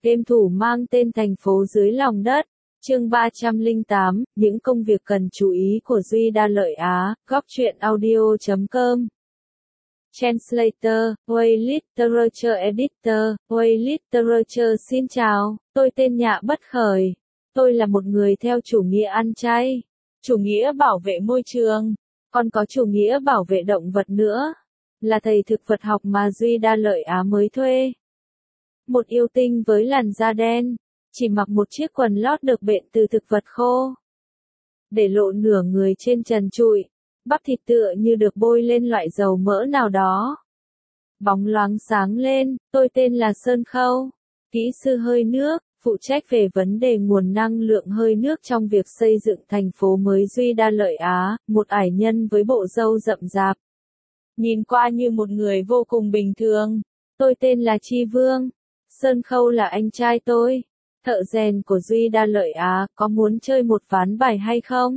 Game thủ mang tên thành phố dưới lòng đất. Chương 308, những công việc cần chú ý của Duy Đa Lợi Á, góc truyện audio.com. Translator, Way Literature Editor, Way Literature xin chào, tôi tên Nhạ Bất Khởi. Tôi là một người theo chủ nghĩa ăn chay, chủ nghĩa bảo vệ môi trường, còn có chủ nghĩa bảo vệ động vật nữa. Là thầy thực vật học mà Duy Đa Lợi Á mới thuê. Một yêu tinh với làn da đen, chỉ mặc một chiếc quần lót được bện từ thực vật khô. Để lộ nửa người trên trần trụi, bắp thịt tựa như được bôi lên loại dầu mỡ nào đó. Bóng loáng sáng lên, tôi tên là Sơn Khâu, kỹ sư hơi nước, phụ trách về vấn đề nguồn năng lượng hơi nước trong việc xây dựng thành phố mới Duy Đa Lợi Á, một ải nhân với bộ râu rậm rạp. Nhìn qua như một người vô cùng bình thường. Tôi tên là Chi Vương. Sơn Khâu là anh trai tôi, thợ rèn của Duy Đa Lợi Á, có muốn chơi một ván bài hay không?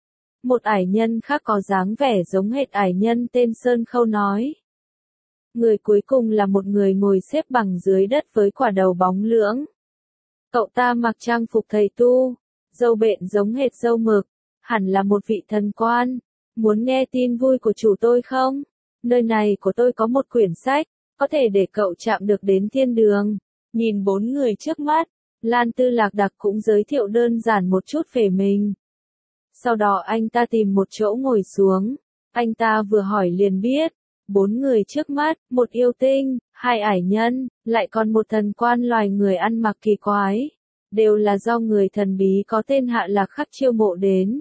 Một ải nhân khác có dáng vẻ giống hệt ải nhân tên Sơn Khâu nói. Người cuối cùng là một người ngồi xếp bằng dưới đất với quả đầu bóng lưỡng. Cậu ta mặc trang phục thầy tu, râu bện giống hệt râu mực, hẳn là một vị thần quan. Muốn nghe tin vui của chủ tôi không? Nơi này của tôi có một quyển sách, có thể để cậu chạm được đến thiên đường. Nhìn bốn người trước mắt, Lan Tư Lạc Đặc cũng giới thiệu đơn giản một chút về mình. Sau đó anh ta tìm một chỗ ngồi xuống. Anh ta vừa hỏi liền biết. Bốn người trước mắt, một yêu tinh, hai ải nhân, lại còn một thần quan loài người ăn mặc kỳ quái. Đều là do người thần bí có tên Hạ Lạc Khắc chiêu mộ đến.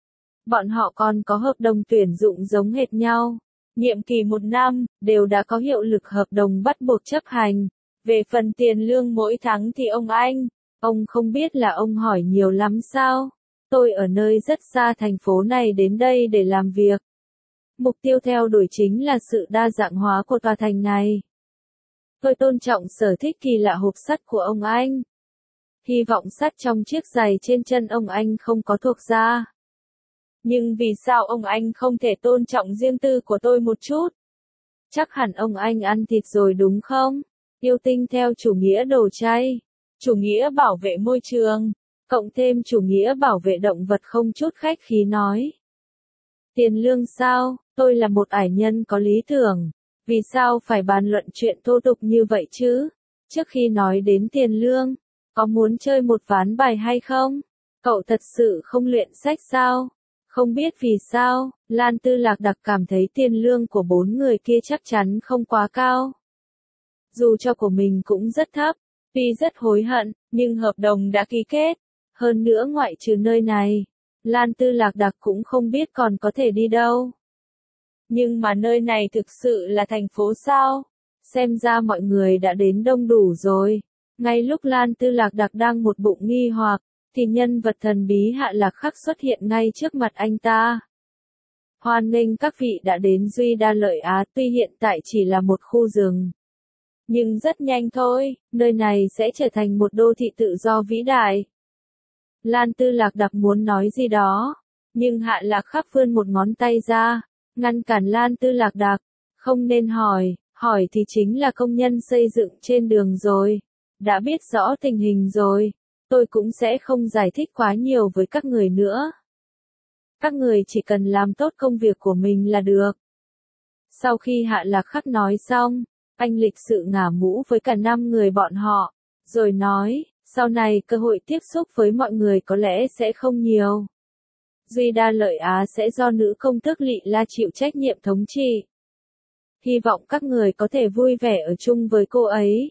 Bọn họ còn có hợp đồng tuyển dụng giống hệt nhau. Nhiệm kỳ 1 năm, đều đã có hiệu lực hợp đồng bắt buộc chấp hành. Về phần tiền lương mỗi tháng thì ông không biết là ông hỏi nhiều lắm sao? Tôi ở nơi rất xa thành phố này đến đây để làm việc. Mục tiêu theo đuổi chính là sự đa dạng hóa của tòa thành này. Tôi tôn trọng sở thích kỳ lạ hộp sắt của ông anh. Hy vọng sắt trong chiếc giày trên chân ông anh không có thuộc da. Nhưng vì sao ông anh không thể tôn trọng riêng tư của tôi một chút? Chắc hẳn ông anh ăn thịt rồi đúng không? Yêu tinh theo chủ nghĩa đồ chay, chủ nghĩa bảo vệ môi trường, cộng thêm chủ nghĩa bảo vệ động vật không chút khách khí nói. Tiền lương sao? Tôi là một ải nhân có lý tưởng. Vì sao phải bàn luận chuyện thô tục như vậy chứ? Trước khi nói đến tiền lương, có muốn chơi một ván bài hay không? Cậu thật sự không luyện sách sao? Không biết vì sao, Lan Tư Lạc Đặc cảm thấy tiền lương của bốn người kia chắc chắn không quá cao. Dù cho của mình cũng rất thấp, tuy rất hối hận, nhưng hợp đồng đã ký kết. Hơn nữa ngoại trừ nơi này, Lan Tư Lạc Đặc cũng không biết còn có thể đi đâu. Nhưng mà nơi này thực sự là thành phố sao? Xem ra mọi người đã đến đông đủ rồi. Ngay lúc Lan Tư Lạc Đặc đang một bụng nghi hoặc, thì nhân vật thần bí Hạ Lạc Khắc xuất hiện ngay trước mặt anh ta. Hoan nghênh các vị đã đến Duy Đa Lợi Á, tuy hiện tại chỉ là một khu rừng. Nhưng rất nhanh thôi, nơi này sẽ trở thành một đô thị tự do vĩ đại. Lan Tư Lạc Đặc muốn nói gì đó, nhưng Hạ Lạc Khắc vươn một ngón tay ra, ngăn cản Lan Tư Lạc Đặc. Không nên hỏi thì chính là công nhân xây dựng trên đường rồi. Đã biết rõ tình hình rồi. Tôi cũng sẽ không giải thích quá nhiều với các người nữa. Các người chỉ cần làm tốt công việc của mình là được. Sau khi Hạ Lạc Khắc nói xong, anh lịch sự ngả mũ với cả 5 người bọn họ, rồi nói, sau này cơ hội tiếp xúc với mọi người có lẽ sẽ không nhiều. Duy Đa Lợi Á sẽ do nữ công tước Lị La chịu trách nhiệm thống trị. Hy vọng các người có thể vui vẻ ở chung với cô ấy.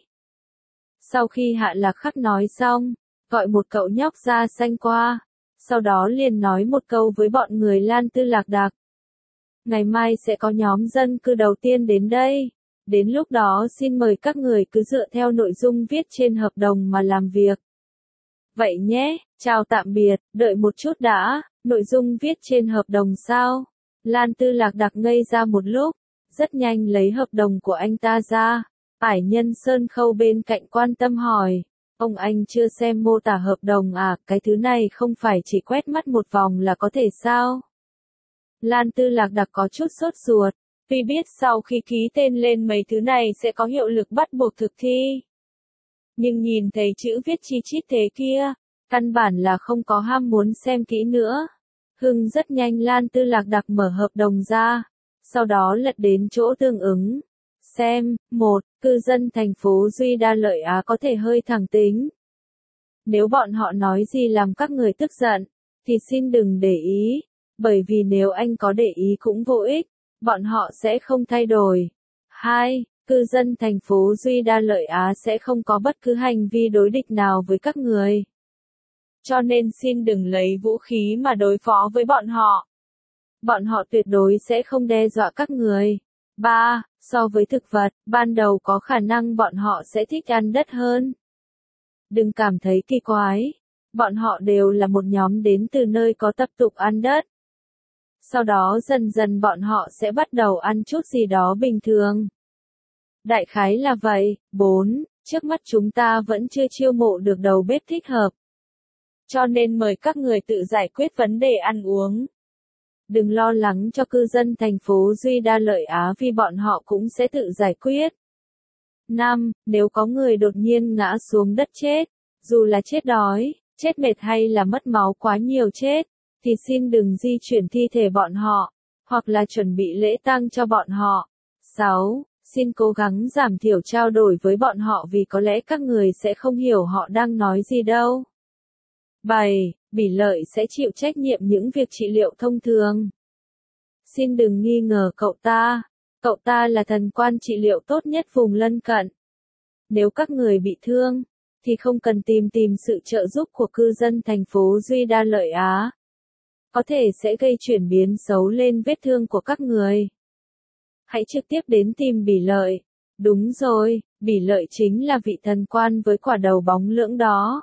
Sau khi Hạ Lạc Khắc nói xong, gọi một cậu nhóc da xanh qua, sau đó liền nói một câu với bọn người Lan Tư Lạc Đặc. Ngày mai sẽ có nhóm dân cư đầu tiên đến đây. Đến lúc đó xin mời các người cứ dựa theo nội dung viết trên hợp đồng mà làm việc. Vậy nhé, chào tạm biệt, đợi một chút đã, nội dung viết trên hợp đồng sao? Lan Tư Lạc Đặc ngây ra một lúc, rất nhanh lấy hợp đồng của anh ta ra. Ải nhân Sơn Khâu bên cạnh quan tâm hỏi, ông anh chưa xem mô tả hợp đồng à, cái thứ này không phải chỉ quét mắt một vòng là có thể sao? Lan Tư Lạc Đặc có chút sốt ruột, vì biết sau khi ký tên lên mấy thứ này sẽ có hiệu lực bắt buộc thực thi. Nhưng nhìn thấy chữ viết chi chít thế kia, căn bản là không có ham muốn xem kỹ nữa. Hưng rất nhanh Lan Tư Lạc Đặc mở hợp đồng ra, sau đó lật đến chỗ tương ứng. Xem, 1. Cư dân thành phố Duy Đa Lợi Á có thể hơi thẳng tính. Nếu bọn họ nói gì làm các người tức giận, thì xin đừng để ý, bởi vì nếu anh có để ý cũng vô ích, bọn họ sẽ không thay đổi. 2. Cư dân thành phố Duy Đa Lợi Á sẽ không có bất cứ hành vi đối địch nào với các người. Cho nên xin đừng lấy vũ khí mà đối phó với bọn họ. Bọn họ tuyệt đối sẽ không đe dọa các người. 3. So với thực vật, ban đầu có khả năng bọn họ sẽ thích ăn đất hơn. Đừng cảm thấy kỳ quái. Bọn họ đều là một nhóm đến từ nơi có tập tục ăn đất. Sau đó dần dần bọn họ sẽ bắt đầu ăn chút gì đó bình thường. Đại khái là vậy. 4. Trước mắt chúng ta vẫn chưa chiêu mộ được đầu bếp thích hợp. Cho nên mời các người tự giải quyết vấn đề ăn uống. Đừng lo lắng cho cư dân thành phố Duy Đa Lợi Á vì bọn họ cũng sẽ tự giải quyết. 5. Nếu có người đột nhiên ngã xuống đất chết, dù là chết đói, chết mệt hay là mất máu quá nhiều chết, thì xin đừng di chuyển thi thể bọn họ, hoặc là chuẩn bị lễ tang cho bọn họ. 6. Xin cố gắng giảm thiểu trao đổi với bọn họ vì có lẽ các người sẽ không hiểu họ đang nói gì đâu. 7. Bỉ Lợi sẽ chịu trách nhiệm những việc trị liệu thông thường. Xin đừng nghi ngờ cậu ta là thần quan trị liệu tốt nhất vùng lân cận. Nếu các người bị thương, thì không cần tìm sự trợ giúp của cư dân thành phố Duy Đa Lợi Á. Có thể sẽ gây chuyển biến xấu lên vết thương của các người. Hãy trực tiếp đến tìm Bỉ Lợi. Đúng rồi, Bỉ Lợi chính là vị thần quan với quả đầu bóng lưỡng đó.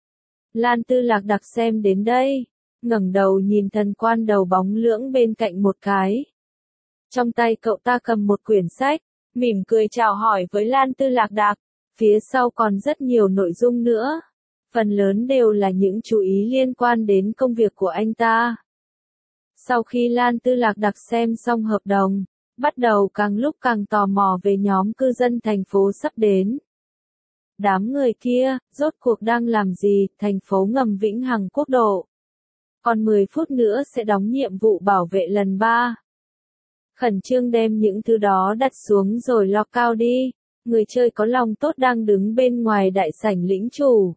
Lan Tư Lạc Đặc xem đến đây, ngẩng đầu nhìn thần quan đầu bóng lưỡng bên cạnh một cái. Trong tay cậu ta cầm một quyển sách, mỉm cười chào hỏi với Lan Tư Lạc Đặc. Phía sau còn rất nhiều nội dung nữa. Phần lớn đều là những chú ý liên quan đến công việc của anh ta. Sau khi Lan Tư Lạc Đặc xem xong hợp đồng, bắt đầu càng lúc càng tò mò về nhóm cư dân thành phố sắp đến. Đám người kia, rốt cuộc đang làm gì, thành phố ngầm Vĩnh Hằng Quốc độ. Còn 10 phút nữa sẽ đóng nhiệm vụ bảo vệ lần 3. Khẩn trương đem những thứ đó đặt xuống rồi lo cao đi. Người chơi có lòng tốt đang đứng bên ngoài đại sảnh lĩnh chủ.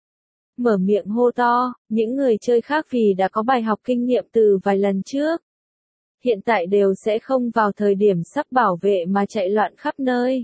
Mở miệng hô to, những người chơi khác vì đã có bài học kinh nghiệm từ vài lần trước. Hiện tại đều sẽ không vào thời điểm sắp bảo vệ mà chạy loạn khắp nơi.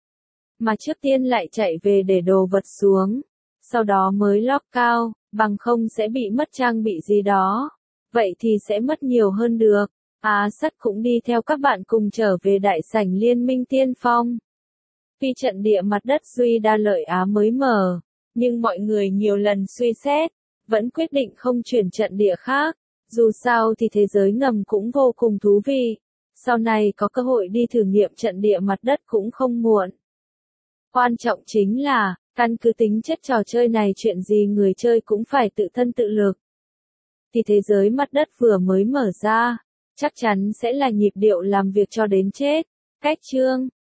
Mà trước tiên lại chạy về để đồ vật xuống. Sau đó mới lock cao, bằng không sẽ bị mất trang bị gì đó. Vậy thì sẽ mất nhiều hơn được. Á Sắt cũng đi theo các bạn cùng trở về đại sảnh Liên minh Tiên Phong. Vì trận địa mặt đất Duy Đa Lợi Á mới mở, nhưng mọi người nhiều lần suy xét, vẫn quyết định không chuyển trận địa khác. Dù sao thì thế giới ngầm cũng vô cùng thú vị. Sau này có cơ hội đi thử nghiệm trận địa mặt đất cũng không muộn. Quan trọng chính là, căn cứ tính chất trò chơi này chuyện gì người chơi cũng phải tự thân tự lực. Thì thế giới mặt đất vừa mới mở ra, chắc chắn sẽ là nhịp điệu làm việc cho đến chết. Cách chương